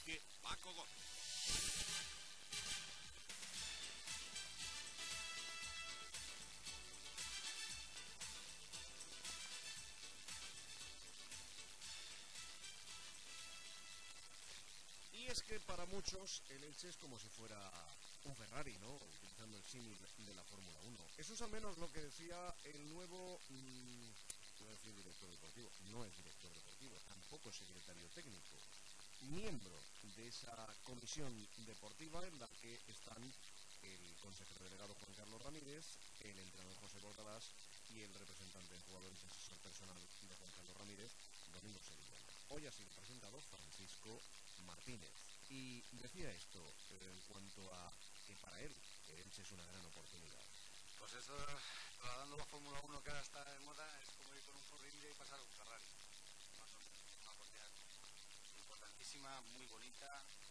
Dirige Paco Gómez. Y es que para muchos el Elche es como si fuera un Ferrari, ¿no? Utilizando el símil de la Fórmula 1. Eso es al menos lo que decía el nuevo, no voy a decir director deportivo, no es director deportivo, tampoco es secretario técnico, miembro de esa comisión deportiva en la que están el consejero delegado Juan Carlos Ramírez, el entrenador José Bordalás y el representante de jugadores y asesor personal de Juan Carlos Ramírez, Domingo Sevillano. Hoy ha sido presentado Francisco Martínez y decía esto en cuanto a que para él el Elche es una gran oportunidad. Pues eso, trasladando la Fórmula 1 que ahora está de moda, es como ir con un Ford India y pasar a un Ferrari. Una oportunidad importantísima, muy bonita,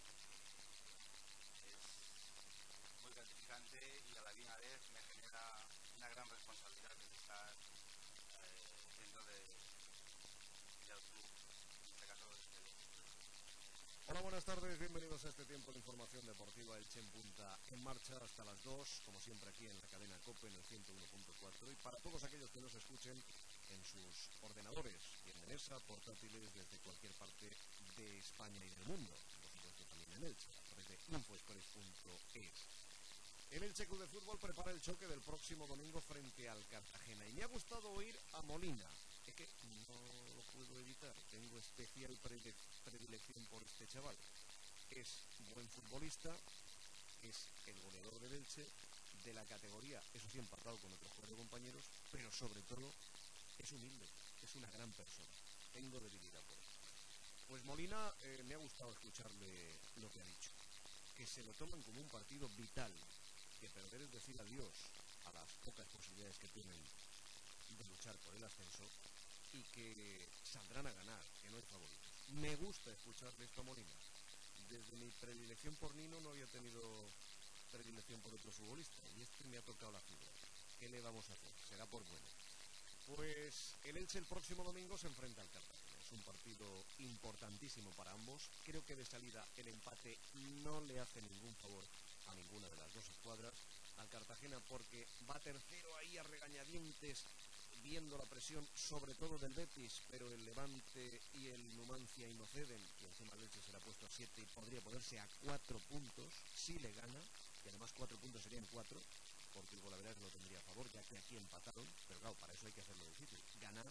es muy gratificante y a la misma vez me genera una gran responsabilidad de estar dentro del club, en este caso del Hola, buenas tardes, bienvenidos a este tiempo de información deportiva. Elche en punta en marcha hasta las 2, como siempre aquí en la cadena COPE en el 101.4 y para todos aquellos que nos escuchen en sus ordenadores y en mesa, portátiles desde cualquier parte de España y del mundo, por supuesto también en Elche, a través de infoexpress.es. El Elche Club de Fútbol prepara el choque del próximo domingo frente al Cartagena y me ha gustado oír a Molina. Es que no lo puedo evitar, tengo especial predilección por este chaval. Es buen futbolista, es el goleador del Elche, de la categoría, eso sí, empatado con otros cuatro compañeros, pero sobre todo es humilde, es una gran persona. Tengo debilidad por él. Pues Molina, me ha gustado escucharle lo que ha dicho, que se lo toman como un partido vital, que perder es decir adiós a las pocas posibilidades que tienen de luchar por el ascenso y que saldrán a ganar, que no hay favoritos. Me gusta escucharle esto a Molina. Desde mi predilección por Nino no había tenido predilección por otro futbolista y este me ha tocado la fibra. ¿Qué le vamos a hacer? Será por bueno. Pues el Elche el próximo domingo se enfrenta al Cartagena. Es un partido importantísimo para ambos. Creo que de salida el empate no le hace ningún favor a ninguna de las dos escuadras. Al Cartagena porque va tercero ahí a regañadientes, viendo la presión sobre todo del Betis, pero el Levante y el Numancia y no ceden, y encima el Elche se le ha puesto a 7 y podría ponerse a 4 puntos si le gana, y además 4 puntos serían 4, porque el Golaveras lo tendría a favor, ya que aquí empataron, pero claro, para eso hay que hacerlo difícil, ganar.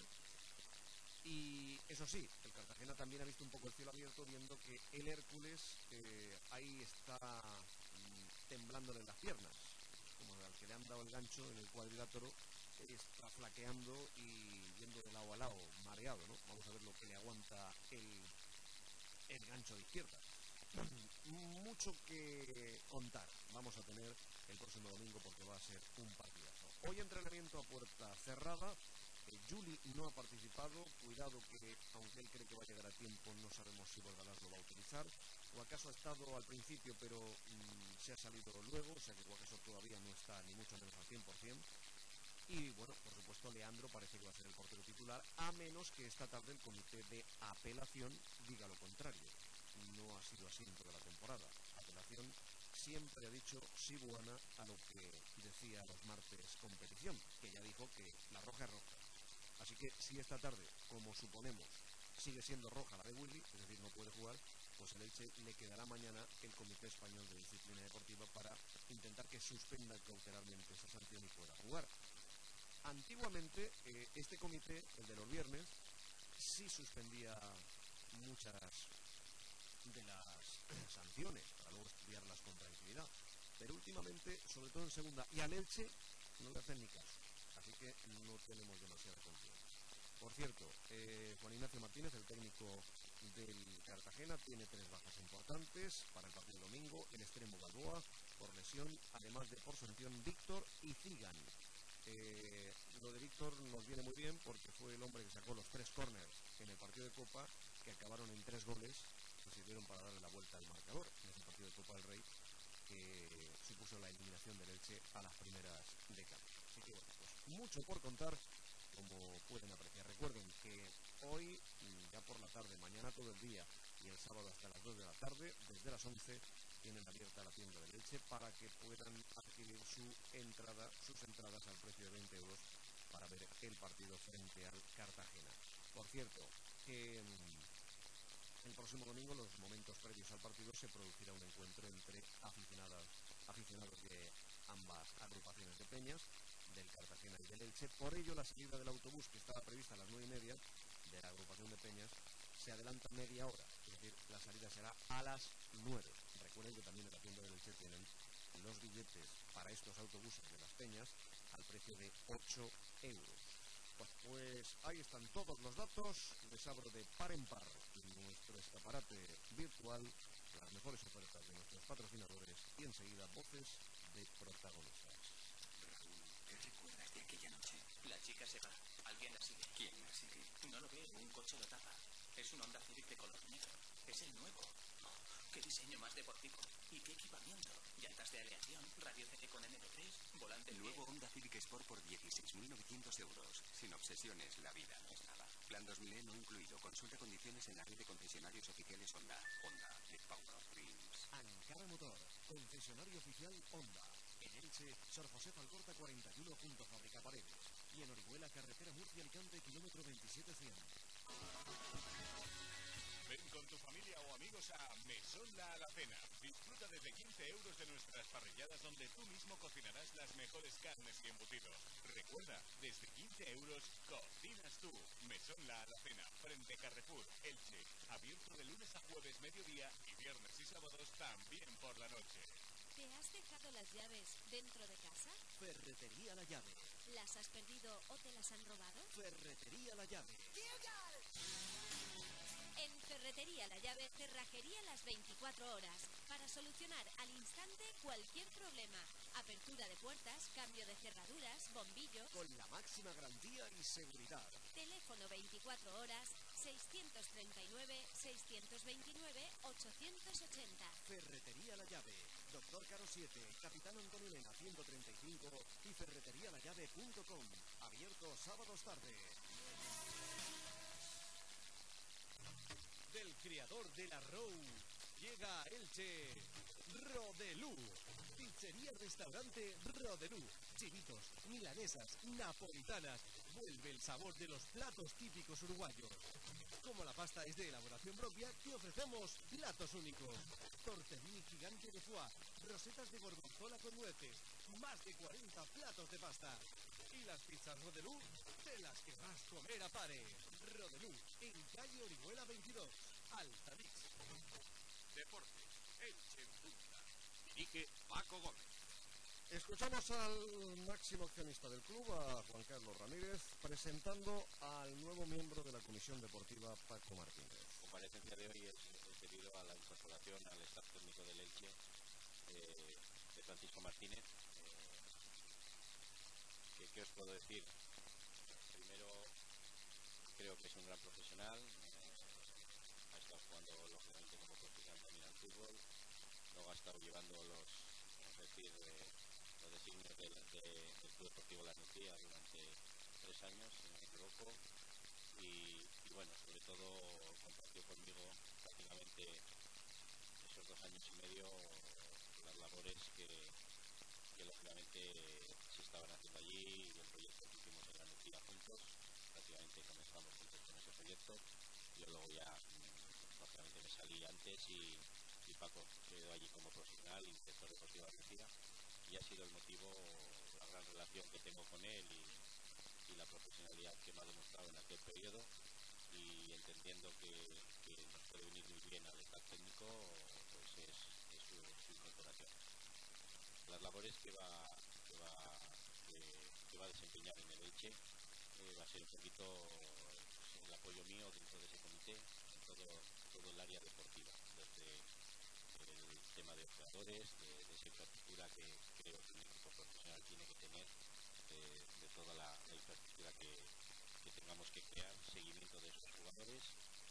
Y eso sí, el Cartagena también ha visto un poco el cielo abierto, viendo que el Hércules ahí está temblándole las piernas, como al que le han dado el gancho en el cuadrilátero, está flaqueando y yendo de lado a lado, mareado, ¿no? Vamos a ver lo que le aguanta el gancho de izquierda. Mucho que contar vamos a tener el próximo domingo porque va a ser un partidazo. Hoy entrenamiento a puerta cerrada. Juli no ha participado, cuidado que aunque él cree que va a llegar a tiempo, no sabemos si Bordalás lo va a utilizar, o acaso ha estado al principio pero se ha salido luego, o sea que acaso todavía no está ni mucho menos al 100%. Y bueno, por supuesto Leandro parece que va a ser el portero titular, a menos que esta tarde el comité de apelación diga lo contrario. No ha sido así en toda la temporada. Apelación siempre ha dicho sí buena a lo que decía los martes competición, que ya dijo que la roja es roja. Así que si esta tarde, como suponemos, sigue siendo roja la de Willy, es decir, no puede jugar, pues el Elche le quedará mañana el Comité Español de Disciplina Deportiva para intentar que suspenda cautelarmente esa sanción y pueda jugar. Antiguamente, este comité, el de los viernes, sí suspendía muchas de las sanciones para luego estudiarlas con tranquilidad, pero últimamente, sobre todo en segunda y al Elche, no le hacen ni caso, así que no tenemos demasiada confianza. Por cierto, Juan Ignacio Martínez, el técnico del Cartagena, tiene 3 bajas importantes para el partido domingo: el extremo Balboa por lesión, además de por sanción Víctor y Zigan. Lo de Víctor nos viene muy bien porque fue el hombre que sacó los 3 córners en el partido de Copa, que acabaron en 3 goles que sirvieron para darle la vuelta al marcador en ese partido de Copa del Rey, que supuso la eliminación del Elche a las primeras de cambio. Así que bueno, pues mucho por contar, como pueden apreciar. Recuerden que hoy, ya por la tarde, mañana todo el día y y el sábado hasta las 2 de la tarde. Desde las 11 tienen abierta la tienda del Elche para que puedan adquirir sus entradas al precio de 20 euros para ver el partido frente al Cartagena. Por cierto, que el próximo domingo, los momentos previos al partido, se producirá un encuentro entre aficionados de ambas agrupaciones de peñas, del Cartagena y del Elche. Por ello, la salida del autobús, que estaba prevista a las 9:30 de la agrupación de peñas, se adelanta media hora, es decir, la salida será a las 9. Recuerden que también en la tienda del Elche tienen los billetes para estos autobuses de las peñas al precio de 8 euros. Pues ahí están todos los datos. Les abro de par en par nuestro escaparate virtual, las mejores ofertas de nuestros patrocinadores y enseguida voces de protagonistas. Raúl, ¿qué recuerdas de aquella noche? La chica se va. Alguien la sigue. ¿Quién la sigue? No lo veo. Un coche lo tapa. Es un Honda Civic de color negro. Es el nuevo. Oh, qué diseño más deportivo. ¿Y qué equipamiento? Llantas de aleación, radio CD con MP3, volante en Nuevo pie. Honda Civic Sport por 16.900 euros. Sin obsesiones, la vida no es nada. Plan 2000 no incluido. Consulta condiciones en la red de concesionarios oficiales Honda. Honda, the power of dreams. Ankara Motor, concesionario oficial Honda. En Elche, Sor José Falcorta 41 junto a Fábrica Paredes. Y en Orihuela, carretera Murcia-Alicante, kilómetro 27100. Ven con tu familia o amigos a Mesón La Alacena. Disfruta desde 15 euros de nuestras parrilladas donde tú mismo cocinarás las mejores carnes y embutidos. Recuerda, desde 15 euros cocinas tú. Mesón La Alacena, frente Carrefour, Elche. Abierto de lunes a jueves mediodía y viernes y sábados también por la noche. ¿Te has dejado las llaves dentro de casa? Ferretería La Llave. ¿Las has perdido o te las han robado? Ferretería La Llave. En Ferretería La Llave, cerrajería las 24 horas para solucionar al instante cualquier problema. Apertura de puertas, cambio de cerraduras, bombillos. Con la máxima garantía y seguridad. Teléfono 24 horas 639-629-880. Ferretería La Llave. Doctor Caro 7, Capitán Antonio Elena 135 y ferreterialallave.com. Abierto sábados tarde. Del creador de la Row llega a Elche Rodelú. Pizzería restaurante Rodelú. Chivitos, milanesas, napolitanas. Vuelve el sabor de los platos típicos uruguayos. Como la pasta es de elaboración propia, te ofrecemos platos únicos. Tortellini gigante de foie, rosetas de gorgonzola con nueces, más de 40 platos de pasta. Y las pizzas Rodelú, de las que vas a comer a pares. Rodelú, en calle Orihuela 22, Altavix. Deportes, Elche en punta. Dirige Paco Gómez. Escuchamos al máximo accionista del club, a Juan Carlos Ramírez, presentando al nuevo miembro de la Comisión Deportiva, Paco Martínez. La comparecencia de hoy es debido a la incorporación al staff técnico del Elche de Francisco Martínez. ¿Qué os puedo decir? Primero, creo que es un gran profesional. Ha estado jugando lógicamente como profesional también al fútbol. Luego ha estado llevando los designios del Club Deportivo La Nucía durante 3 años, si no me equivoco. Y bueno, sobre todo compartió conmigo prácticamente esos 2 años y medio las labores que lógicamente se estaban haciendo allí y el proyecto que hicimos en La Nucía juntos. Prácticamente comenzamos juntos con ese proyecto. Yo luego ya lógicamente me salí antes y Paco quedó allí como profesional y director deportivo de La Nucía. Y ha sido el motivo, la gran relación que tengo con él y la profesionalidad que me ha demostrado en aquel periodo, y entendiendo que nos puede venir muy bien al staff técnico, pues es su incorporación. Las labores que va a desempeñar en el Elche va a ser un poquito el apoyo mío dentro de ese comité, en todo el área deportiva, desde el tema de jugadores, de esa infraestructura que creo que un equipo profesional tiene que tener, de toda la infraestructura que tengamos que crear, seguimiento de esos jugadores,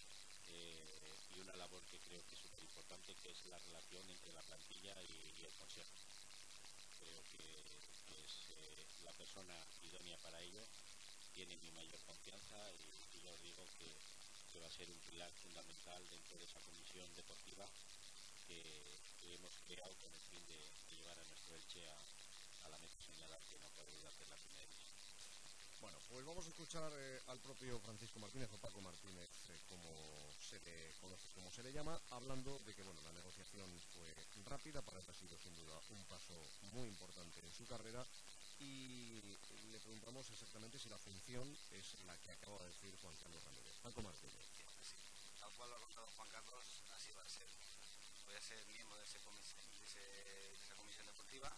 y una labor que creo que es súper importante, que es la relación entre la plantilla y el consejo. Creo que es la persona idónea para ello, tiene mi mayor confianza y yo os digo que que va a ser un pilar fundamental dentro de esa comisión deportiva que hemos creado con el fin de llevar a nuestro Elche a la meta señalada, que no cabe duda que es la primera división. Bueno, pues vamos a escuchar al propio Francisco Martínez, o Paco Martínez, como se le conoce, como se le llama, hablando de que bueno, la negociación fue rápida, para él ha sido sin duda un paso muy importante en su carrera, y le preguntamos exactamente si la función es la que acaba de decir Juan Carlos Ramírez. Paco Martínez. Sí, tal cual lo ha contado Juan Carlos, así va a ser. Voy a ser miembro de esa comisión deportiva,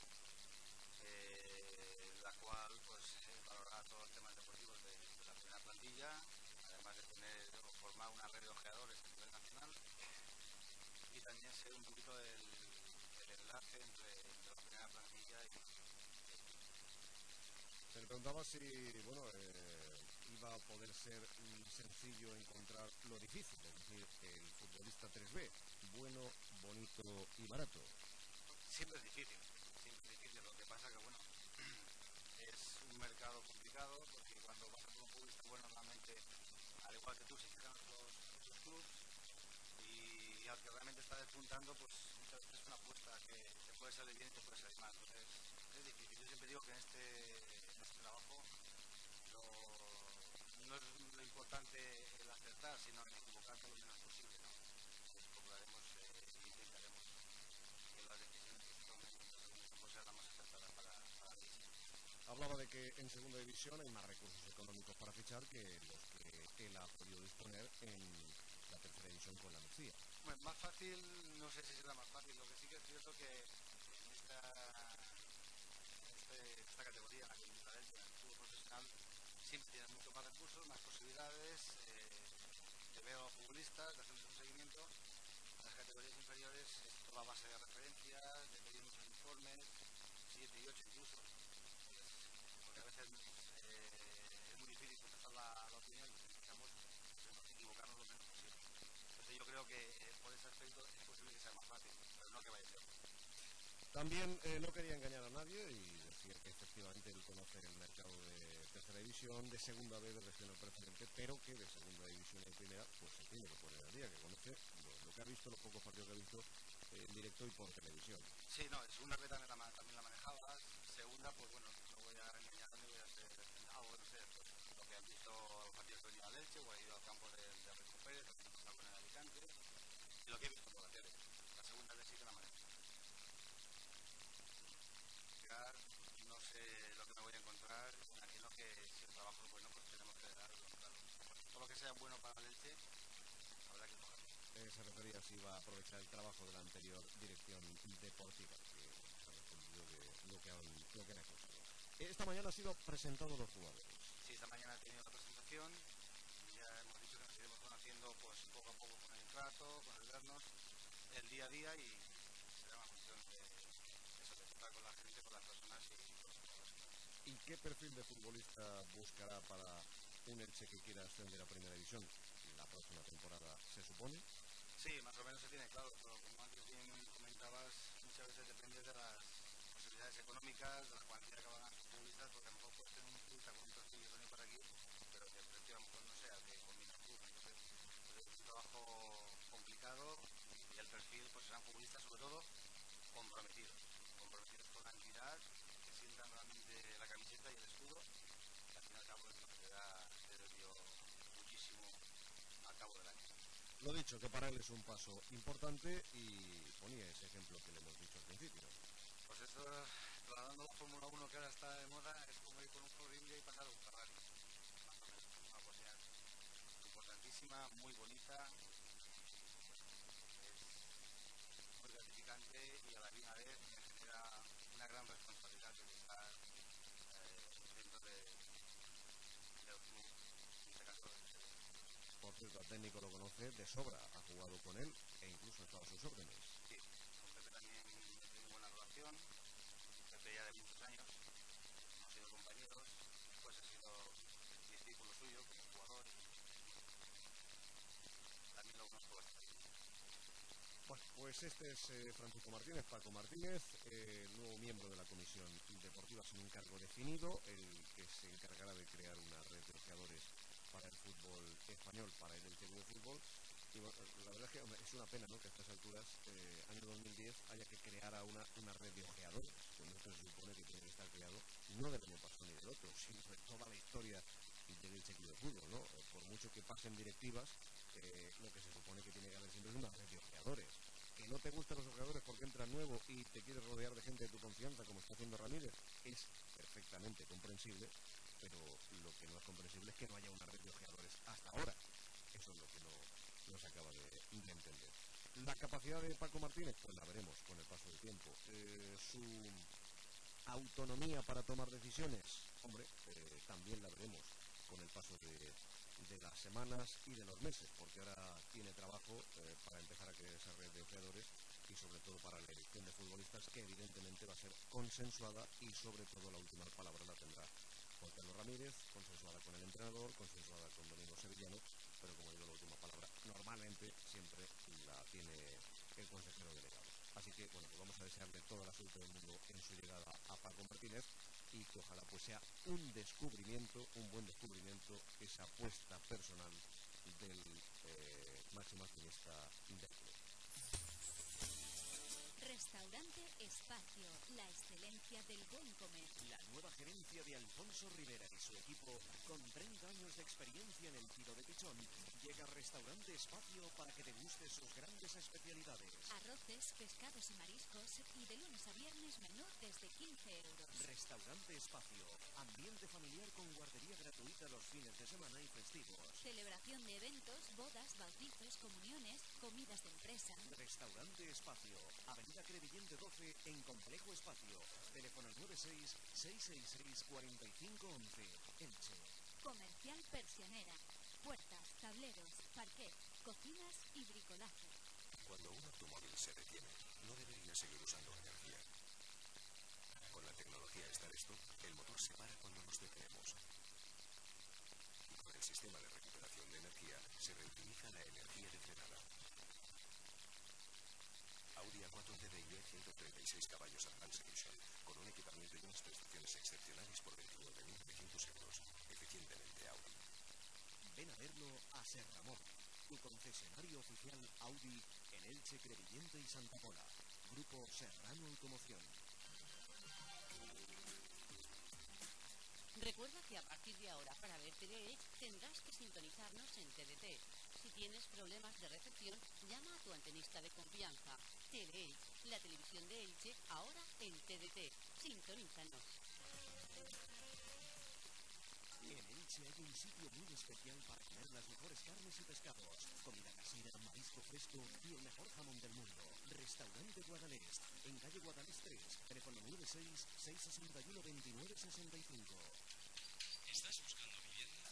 la cual pues valorará todos los temas deportivos de la primera plantilla, además de tener o formar una red de ojeadores a nivel nacional, y también ser un poquito el enlace entre la primera plantilla y... Se le preguntaba si, bueno, iba a poder ser sencillo encontrar lo difícil, es decir, el futbolista 3B, bueno, bonito y barato. Siempre es difícil, lo que pasa que, bueno, es un mercado complicado, porque cuando vas a por un futbolista bueno, normalmente, al igual que tú, se fijan los clubes, y al que realmente está despuntando, pues muchas veces es una apuesta que te puede salir bien y te puede salir mal. Entonces, es difícil. Yo siempre digo que en este trabajo no es lo importante el acertar, sino el equivocarte lo menos posible, ¿no? Entonces, procuraremos y intentaremos que las decisiones que se tomen pues sean las más acertadas para ti. Hablaba de que en segunda división hay más recursos económicos para fichar que los que él ha podido disponer en la tercera división con la Nucía. Bueno, más fácil, no sé si será más fácil. Lo que sí que es cierto que en esta categoría, en la que milita el fútbol profesional, siempre tienes mucho más recursos, más posibilidades de ver a los futbolistas, de hacerles un seguimiento. A las categorías inferiores es toda base de referencias, de pedir muchos informes, 7 y 8 incluso, porque a veces es muy difícil contestar la opinión, y necesitamos equivocarnos lo menos posible. Entonces yo creo que por ese aspecto es posible que sea más fácil, pero no que vaya a ser. También no quería engañar a nadie y decía que efectivamente él conoce el mercado de tercera división, de segunda B, de regional preferente, pero que de segunda división y primera pues se tiene que poner al día, que conoce lo que ha visto, los pocos partidos que ha visto en directo y por televisión. Sí, no, segunda B también la manejabas, segunda pues bueno, no voy a engañar ni voy a hacer algo, no sé, pues lo que han visto los partidos que venía a Elche o ha ido al campo de Rico Pérez, lo que ha pasado con el Alicante, y lo que he visto por la tele. La segunda B sí que la manejo. No sé lo que me voy a encontrar, imagino que si el trabajo es bueno, pues tenemos que darlo, claro. Todo lo que sea bueno para el Elche, habrá que cogerlo. Se refería si iba a aprovechar el trabajo de la anterior dirección deportiva, que ha respondido de lo que han acusado. Esta mañana ha sido presentado los jugadores. Sí, esta mañana he tenido la presentación, ya hemos dicho que nos iremos conociendo pues poco a poco con el trato, con el vernos, el día a día, y será una cuestión de estar con la gente, con las personas y con los jugadores. ¿Y qué perfil de futbolista buscará para un Elche que quiera ascender a primera división la próxima temporada, se supone? Sí, más o menos se tiene claro, pero como antes bien comentabas, muchas veces depende de las posibilidades económicas, de la cuantía que van a sus futbolistas, porque a lo mejor puedes tener un futbolista con un perfil que venir para aquí, pero que el precio a lo mejor no sea que combina el club. Entonces, pues es un trabajo complicado, y el perfil pues serán futbolistas sobre todo comprometidos con la entidad, que sientan realmente la camiseta y el escudo, que al fin y al cabo es lo que te da muchísimo al cabo del año. Lo dicho, que para él es un paso importante, y ponía ese ejemplo que le hemos dicho al principio. Pues eso, trasladando la Fórmula 1 que ahora está de moda, es como ir con un Ford India y pasar a un Ferrari. Más o menos, una cosa importantísima, muy bonita, es muy gratificante, y a la misma vez me genera una gran responsabilidad de estar dentro del club, en este caso del Sevilla. Por cierto, el técnico lo conoce de sobra, ha jugado con él e incluso ha estado a sus órdenes. Sí, con Pepe también he tenido buena relación, Pepe ya de muchos años, hemos sido compañeros, después he sido discípulo suyo como jugador, también lo conozco bastante. Bueno, pues este es Francisco Martínez, Paco Martínez, nuevo miembro de la Comisión Deportiva sin un cargo definido, el que se encargará de crear una red de ojeadores para el fútbol español, para el Elche Club de Fútbol. Y bueno, la verdad es que hombre, es una pena, ¿no?, que a estas alturas, año 2010, haya que crear a una red de ojeadores, cuando esto se supone que tiene que estar creado no del año pasado ni del otro, sino de toda la historia del Elche Club de Fútbol, ¿no? Por mucho que pasen directivas, lo que se supone que tiene que haber siempre es una red de ojeadores. Que no te gustan los ojeadores porque entras nuevo y te quieres rodear de gente de tu confianza, como está haciendo Ramírez, es perfectamente comprensible, pero lo que no es comprensible es que no haya una red de ojeadores hasta ahora. Eso es lo que no se acaba de entender. La capacidad de Paco Martínez, pues la veremos con el paso del tiempo. Su autonomía para tomar decisiones, hombre, también la veremos con el paso de las semanas y de los meses, porque ahora tiene trabajo para empezar a crear esa red de ojeadores y sobre todo para la elección de futbolistas, que evidentemente va a ser consensuada y sobre todo la última palabra la tendrá Juan Carlos Ramírez, consensuada con el entrenador, consensuada con Domingo Sevillano, pero como digo, la última palabra normalmente siempre la tiene el consejero delegado. Así que bueno, pues vamos a desearle toda la suerte del mundo en su llegada a Paco Martínez y que ojalá pues sea un descubrimiento, un buen descubrimiento, esa apuesta personal del máximo accionista del club. Restaurante Espacio, la excelencia del buen comer. La nueva gerencia de Alfonso Rivera y su equipo, con 30 años de experiencia en el tiro de pichón, llega a Restaurante Espacio para que deguste sus grandes especialidades. Arroces, pescados y mariscos, y de lunes a viernes menú desde 15 euros. Restaurante Espacio, ambiente familiar con guardería gratuita los fines de semana y festivos. Celebración de eventos, bodas, bautizos, comuniones, comidas de empresa. Restaurante Espacio, Avenida Crevillente 12, en Complejo Espacio. Teléfono 96-666-4511, Elche. Comercial Persianera. Puertas, tableros, parquet, cocinas y bricolaje. Cuando un automóvil se detiene, no debería seguir usando energía. Con la tecnología Start Stop, el motor se para cuando nos detenemos. Y con el sistema de recuperación de energía, se reutiliza la energía de frenada. Audi A4 TDI 136 caballos Advanced Edition, con un equipamiento y unas prestaciones excepcionales por 29.900 euros. Eficientemente Audi. Ven a verlo a Serramón, tu concesionario oficial Audi en Elche, Crevillente y Santa Pola. Grupo Serrano Automoción. Recuerda que a partir de ahora, para ver TeleEdge, tendrás que sintonizarnos en TDT. Si tienes problemas de recepción, llama a tu antenista de confianza. TeleEdge, la televisión de Elche, ahora en TDT. Sintonízanos. En Elche hay un sitio muy especial para comer las mejores carnes y pescados, comida casera, marisco fresco y el mejor jamón del mundo. Restaurante Guadalest, en calle Guadalest 3, teléfono 96-661-2965. ¿Estás buscando vivienda?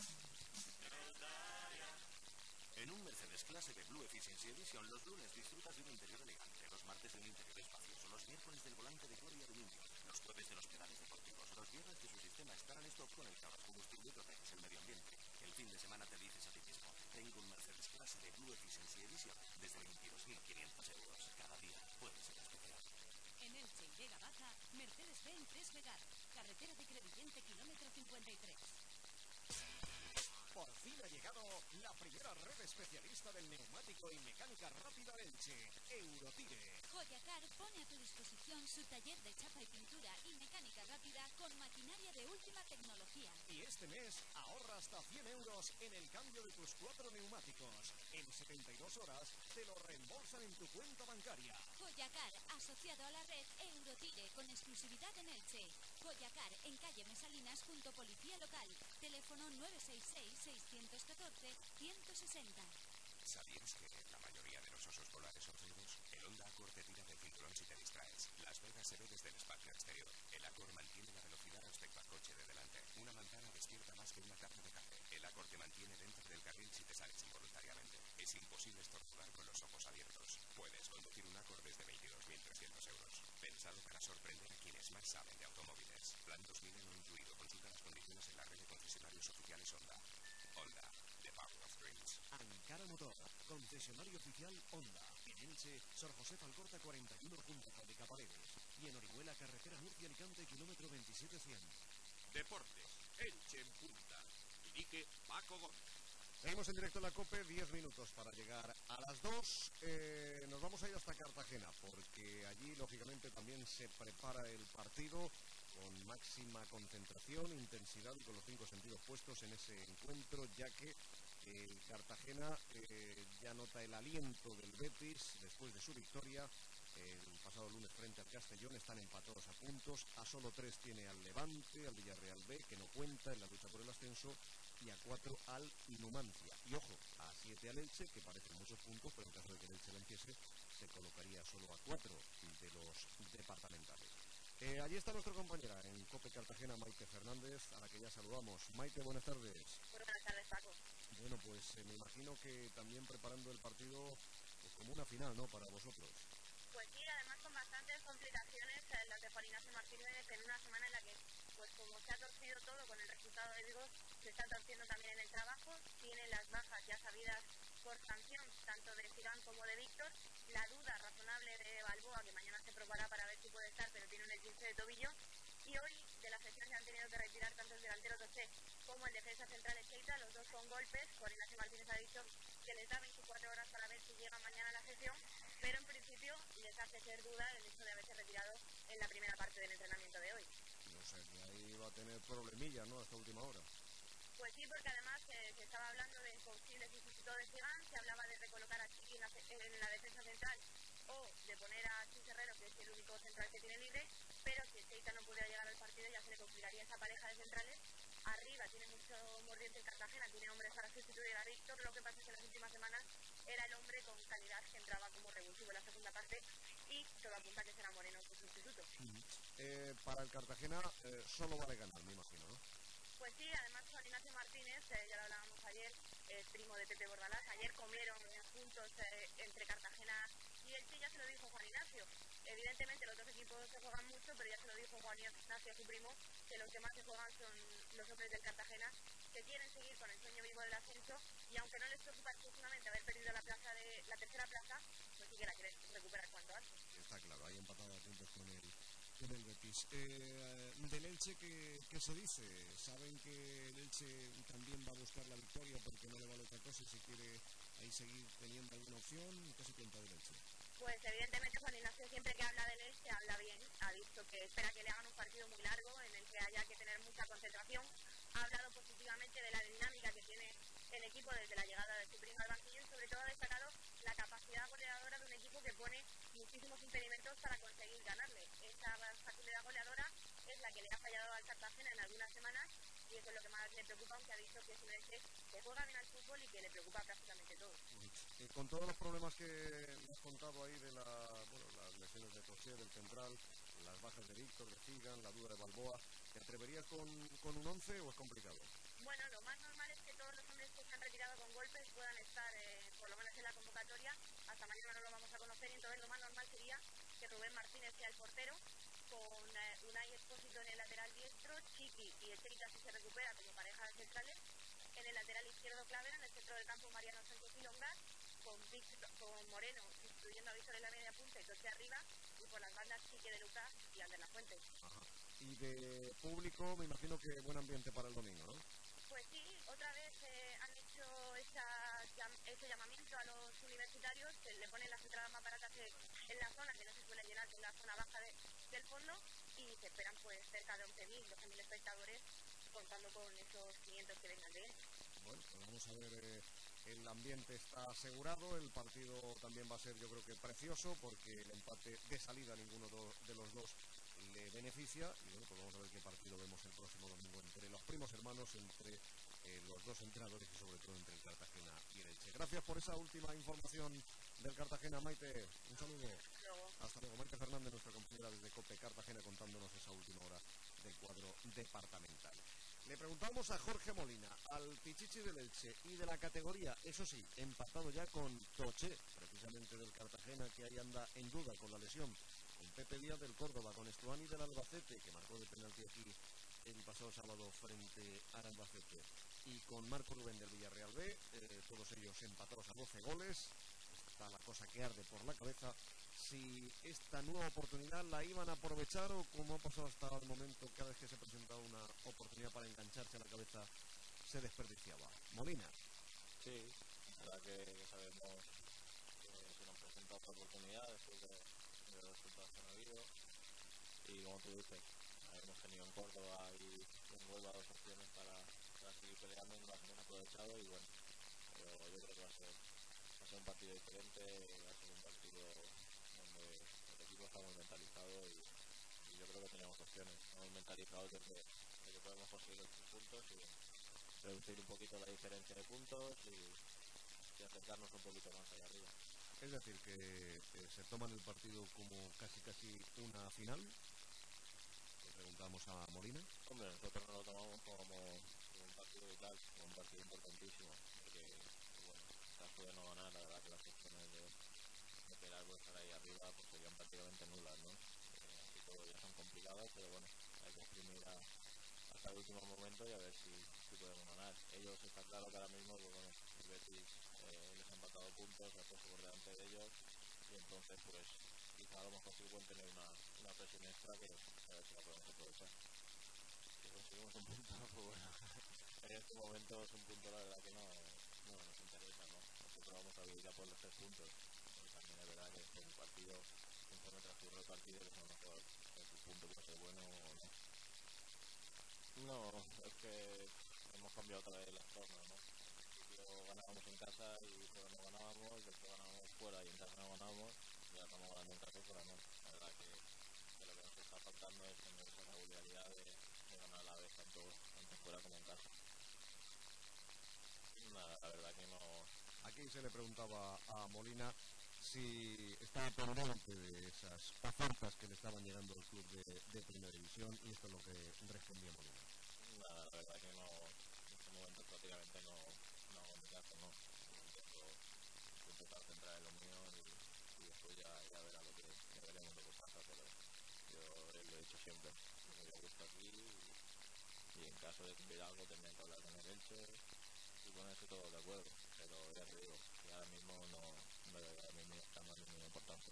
En un Mercedes clase de Blue Efficiency Edition, los lunes disfrutas de un interior elegante, los martes de un interior espacioso, los miércoles del volante de cuero y aluminio, los jueves de los pedales deportivos, los viernes de su sistema estarán en stock con el que ahorras combustible y proteges el medio ambiente. El fin de semana te dices a ti mismo, tengo un Mercedes clase de Blue Efficiency Edition desde 22.500 euros. Cada día puede ser especial. En Elche y Vega Baja, Mercedes-Benz 3 Vegar, carretera de Crevillente, kilómetro 53. Por fin ha llegado la primera red especialista del neumático y mecánica rápida de Elche, Eurotire. Joyacar pone a tu disposición su taller de chapa y pintura y mecánica rápida con maquinaria de última tecnología. Y este mes ahorra hasta 100 euros en el cambio de tus 4 neumáticos. En 72 horas te lo reembolsan en tu cuenta bancaria. Joyacar, asociado a la red Eurotire con exclusividad en Elche. Joyacar, en calle Mesalinas junto Policía Local. Teléfono 966-614-160. ¿Sabías que la mayoría de los osos polares son ciegos? El Honda Accord te tira del cinturón si te distraes. Las Vegas se ve desde el espacio exterior. El Accord mantiene la velocidad respecto al coche de delante. Una manzana despierta más que una taza de café. El Accord te mantiene dentro del carril si te sales involuntariamente. Es imposible estornudar con los ojos abiertos. Puedes conducir un Accord desde 22.300 euros. Pensado para sorprender a quienes más saben de automóviles. Plan 2000 no incluido. Consulta las condiciones en la red de concesionarios oficiales Honda. Honda, the power of dreams. Ankara Motor, concesionario oficial Honda. En Elche, Sor José Alcorta 41 junto a Fábrica Paredes. Y en Orihuela, carretera Murcia-Alicante, kilómetro 27100. Deportes, Elche en punta. Dirige Paco Gómez. Seguimos en directo en la COPE, 10 minutos para llegar a las 2. Nos vamos a ir hasta Cartagena, porque allí, lógicamente, también se prepara el partido con máxima concentración, intensidad y con los 5 sentidos puestos en ese encuentro, ya que el Cartagena ya nota el aliento del Betis después de su victoria el pasado lunes frente al Castellón. Están empatados a puntos, a solo 3 tiene al Levante, al Villarreal B, que no cuenta en la lucha por el ascenso, y a 4 al Numancia. Y ojo, a 7 al Elche, que parecen muchos puntos, pero en caso de que el Elche venciese, se colocaría solo a 4 de los departamentales. Allí está nuestra compañera en COPE Cartagena, Maite Fernández, a la que ya saludamos. Maite, buenas tardes. Buenas tardes, Paco. Bueno, pues me imagino que también preparando el partido pues como una final, ¿no?, para vosotros. Pues sí, además con bastantes complicaciones las de Juan Ignacio Martínez en una semana en la que, pues como se ha torcido todo con el resultado de Vigo, se está torciendo también en el trabajo. Tienen las bajas ya sabidas por sanción, tanto de Zidane como de Víctor. La duda razonable de Balboa, que mañana se probará para ver si puede estar, pero tiene un esguince de tobillo. Y hoy de la sección se han tenido que retirar tanto el delantero Toché como el defensa central Echeita, los dos con golpes. Juan Ignacio Martínez ha dicho que les da 24 horas para ver si llega mañana a la sesión, pero en principio les hace ser duda el hecho de haberse retirado en la primera parte del entrenamiento de hoy. No sé, que ahí va a tener problemillas, ¿no?, hasta última hora. Pues sí, porque además se estaba hablando del posible sustituto de Zidane, se hablaba de recolocar a Chiqui en la defensa central o de poner a Chus Herrero, que es el único central que tiene libre, pero si Echeita no pudiera llegar al partido ya se le complicaría esa pareja de centrales. Arriba tiene mucho mordiente el Cartagena, tiene hombres para sustituir a Víctor. Lo que pasa es que en las últimas semanas era el hombre con calidad que entraba como revulsivo en la segunda parte y todo apunta que será Moreno su sustituto. Para el Cartagena solo vale ganar, me imagino, ¿no? Pues sí, además Juan Ignacio Martínez, ya lo hablábamos ayer, es primo de Pepe Bordalás. Ayer comieron juntos entre Cartagena y Elche, ya se lo dijo Juan Ignacio. Evidentemente los dos equipos se juegan mucho, pero ya se lo dijo Juan Ignacio a su primo, que los que más se juegan son los hombres del Cartagena, que quieren seguir con el sueño vivo del ascenso, y aunque no les preocupa exclusivamente haber perdido la tercera plaza, pues sí que la quieren recuperar cuanto antes. Está claro, ahí empatado a puntos con el Betis. Del Elche, ¿qué se dice? Saben que el Elche también va a buscar la victoria porque no le vale otra cosa y si quiere ahí seguir teniendo alguna opción. ¿Qué se cuenta del Elche? Pues evidentemente Juan Ignacio siempre que habla del Elche habla bien. Ha dicho que espera que le hagan un partido muy largo en el que haya que tener mucha concentración. Ha hablado positivamente de la dinámica que tiene el equipo desde la llegada de su primo al banquillo y sobre todo ha destacado la capacidad goleadora de un equipo que pone muchísimos impedimentos para conseguir ganarle. Esa facilidad goleadora es la que le ha fallado al Cartagena en algunas semanas y eso es lo que más le preocupa, aunque ha dicho que es un Elche que juega bien al fútbol y que le preocupa prácticamente todo. Con todos los problemas que has contado ahí de las lesiones de Toché, del central, las bajas de Víctor, de Zidane, la duda de Balboa, ¿te atreverías con un 11 o es complicado? Bueno, lo más normal es que todos los hombres que se han retirado con golpes puedan estar, por lo menos en la convocatoria. Hasta mañana no lo vamos a conocer, y entonces lo más normal sería que Rubén Martínez sea el portero, con Unai Espósito en el lateral diestro, Chiqui y Echeita si se recupera como pareja de centrales, en el lateral izquierdo Clavera, en el centro del campo Mariano Sánchez y Longas, con Moreno sustituyendo a Víctor en la media punta y Toché arriba, y por las bandas Chiqui de Lucas y Ander La Fuente. Ajá. Y de público me imagino que buen ambiente para el domingo, ¿no? Pues sí, otra vez han hecho ese llamamiento a los universitarios, que le ponen las entradas más baratas en la zona, que no se suele llenar, que es la zona baja del fondo, y se esperan pues cerca de 11.000, 12.000 espectadores, contando con esos 500 que vengan de él. Bueno, pues vamos a ver, el ambiente está asegurado, el partido también va a ser, yo creo que precioso, porque el empate de salida ninguno de los dos le beneficia, y bueno, pues vamos a ver qué partido vemos el próximo domingo entre los primos hermanos, entre los dos entrenadores y sobre todo entre el Cartagena y el Elche. Gracias por esa última información del Cartagena, Maite. Un saludo. Hasta luego. Maite Fernández, nuestra compañera desde COPE Cartagena, contándonos esa última hora del cuadro departamental. Le preguntamos a Jorge Molina, al Pichichi del Elche y de la categoría, eso sí, empatado ya con Toché, precisamente del Cartagena, que ahí anda en duda con la lesión, con Pepe Díaz del Córdoba, con Estuani del Albacete, que marcó de penalti aquí el pasado sábado frente al Albacete, y con Marco Rubén del Villarreal B, todos ellos empatados a 12 goles. Está la cosa que arde por la cabeza, si esta nueva oportunidad la iban a aprovechar o como ha pasado hasta el momento, cada vez que se presentaba una oportunidad para engancharse a la cabeza se desperdiciaba. Molina. Sí, la verdad que sabemos que se nos presenta otra oportunidad después de los resultados que han habido. Y como tú dices, hemos tenido en Córdoba y en Huelva 2 opciones para seguir peleando y no las hemos aprovechado. Y bueno, yo creo que va a ser un partido diferente, va a ser un partido donde el equipo está muy mentalizado y yo creo que tenemos opciones. Estamos mentalizados de que podemos conseguir los 3 puntos y reducir un poquito la diferencia de puntos y acercarnos un poquito más allá arriba. Es decir, que se toman el partido como casi una final. Le preguntamos a Molina. Hombre, nosotros nos lo tomamos como un partido vital, como un partido importantísimo, porque bueno, en caso de no ganar, la verdad que las opciones de pelear por estar ahí arriba pues serían prácticamente nulas, ¿no? Así todo ya son complicadas, pero bueno, hay que exprimir hasta el último momento y a ver si podemos ganar. Ellos está claro que ahora mismo, pues bueno, el Betis les ha empatado puntos, ha puesto por delante de ellos y entonces pues quizá a lo mejor sí pueden tener una presión extra que a ver si la podemos aprovechar. Si conseguimos un punto, pues bueno, en este momento es un punto la verdad que no nos interesa, ¿no? Nosotros vamos a vivir ya por los 3 puntos. Y también es verdad que en el partido, conforme transcurre el partido, pues a lo mejor el punto puede ser bueno o no. No, es que hemos cambiado otra vez las formas, ¿no? Al principio ganábamos en casa y fuera no ganábamos, después ganábamos fuera y en casa no ganábamos, y ahora estamos ganando en casa y fuera no. La verdad que lo que nos está faltando es tener esa regularidad de ganar a la vez tanto fuera como en casa. Nada, la verdad que no. Aquí se le preguntaba a Molina si estaba pendiente de esas ofertas que le estaban llegando al club de primera división y esto es lo que respondía Molina. Nada, la verdad que no, en este momento prácticamente no hago ni caso, ¿no? Intento estar centrado en lo mío y después ya verá ya veremos lo que pasa, pero yo lo he dicho siempre, yo gusto aquí y en caso de que hubiera algo tendría que hablar con el Elche y ponerse todos de acuerdo, pero ya te digo, que ahora mismo no le da ninguna importancia.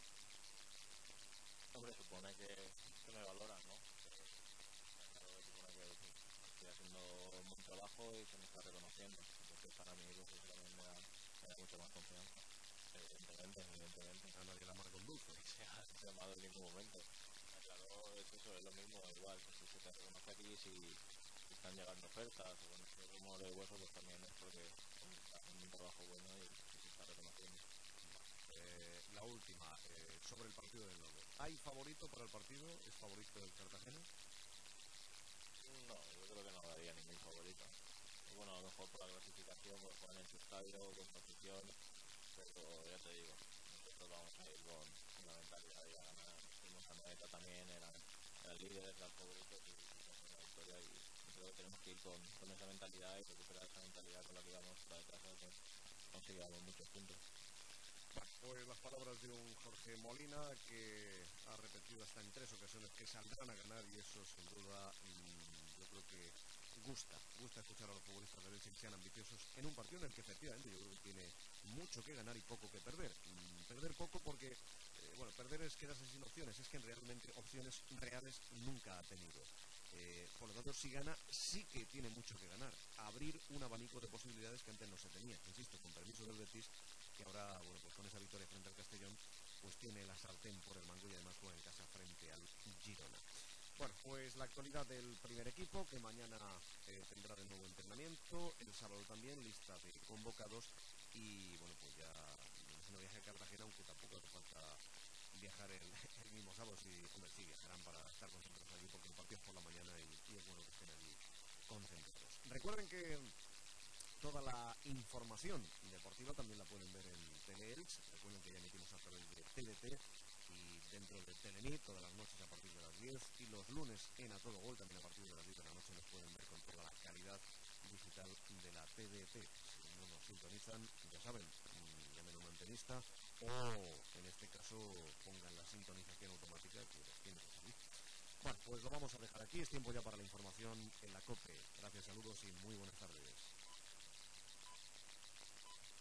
Hombre, supone que me valoran, ¿no? Claro, supone que estoy haciendo un buen trabajo y se me está reconociendo, entonces para mí pues eso también me da mucha más confianza. Evidentemente. A nadie la marca un dulce. Se ha llamado en ningún momento. Claro, es eso, es lo mismo, igual, si se te reconoce aquí, si están llegando ofertas o bueno, este rumor de hueso, pues también es porque está haciendo un trabajo bueno y se está reconociendo. La última, sobre el partido del Lobo. ¿Hay favorito para el partido? ¿Es favorito el Cartagena? No, yo creo que no daría ningún favorito. Bueno, a lo mejor por la clasificación, pues juegan en su estadio, con su afición, pero ya te digo, nosotros vamos a ir con la mentalidad de ganar. Fuimos a Noeta también, eran líderes, eran favoritos y con la victoria y creo que tenemos que ir con esa mentalidad y recuperar esa mentalidad con la que íbamos para el caso que consigamos muchos puntos. Pues las palabras de un Jorge Molina que ha repetido hasta en 3 ocasiones que saldrán a ganar y eso sin duda yo creo que gusta escuchar a los futbolistas del Elche que sean ambiciosos en un partido en el que efectivamente yo creo que tiene mucho que ganar y poco que perder. Perder poco porque, perder es quedarse sin opciones, es que realmente opciones reales nunca ha tenido. Por lo tanto, si gana, sí que tiene mucho que ganar. Abrir un abanico de posibilidades que antes no se tenía. Insisto, con permiso del Betis, que ahora, pues con esa victoria frente al Castellón, pues tiene la sartén por el mango y además juega en casa frente al Girona. Bueno, pues la actualidad del primer equipo, que mañana tendrá de nuevo entrenamiento, el sábado también, lista de convocados y, bueno, pues ya no viaje a Cartagena, aunque tampoco hace falta viajar el mismo sábado, hombre, sí viajarán para estar concentrados allí porque el partido es por la mañana y es bueno que estén allí concentrados. Recuerden que toda la información deportiva también la pueden ver en Teleelch. Recuerden que ya emitimos a través de TDT y dentro de Telenit todas las noches a partir de las 10 y los lunes en A Todo Gol también a partir de las 10 de la noche nos pueden ver con toda la calidad digital de la TDT. Si no nos sintonizan, ya saben, llamen a un antenista o en este caso pongan la sintonización automática que les tiene que salir. Bueno, pues lo vamos a dejar aquí. Es tiempo ya para la información en la COPE. Gracias, saludos y muy buenas tardes.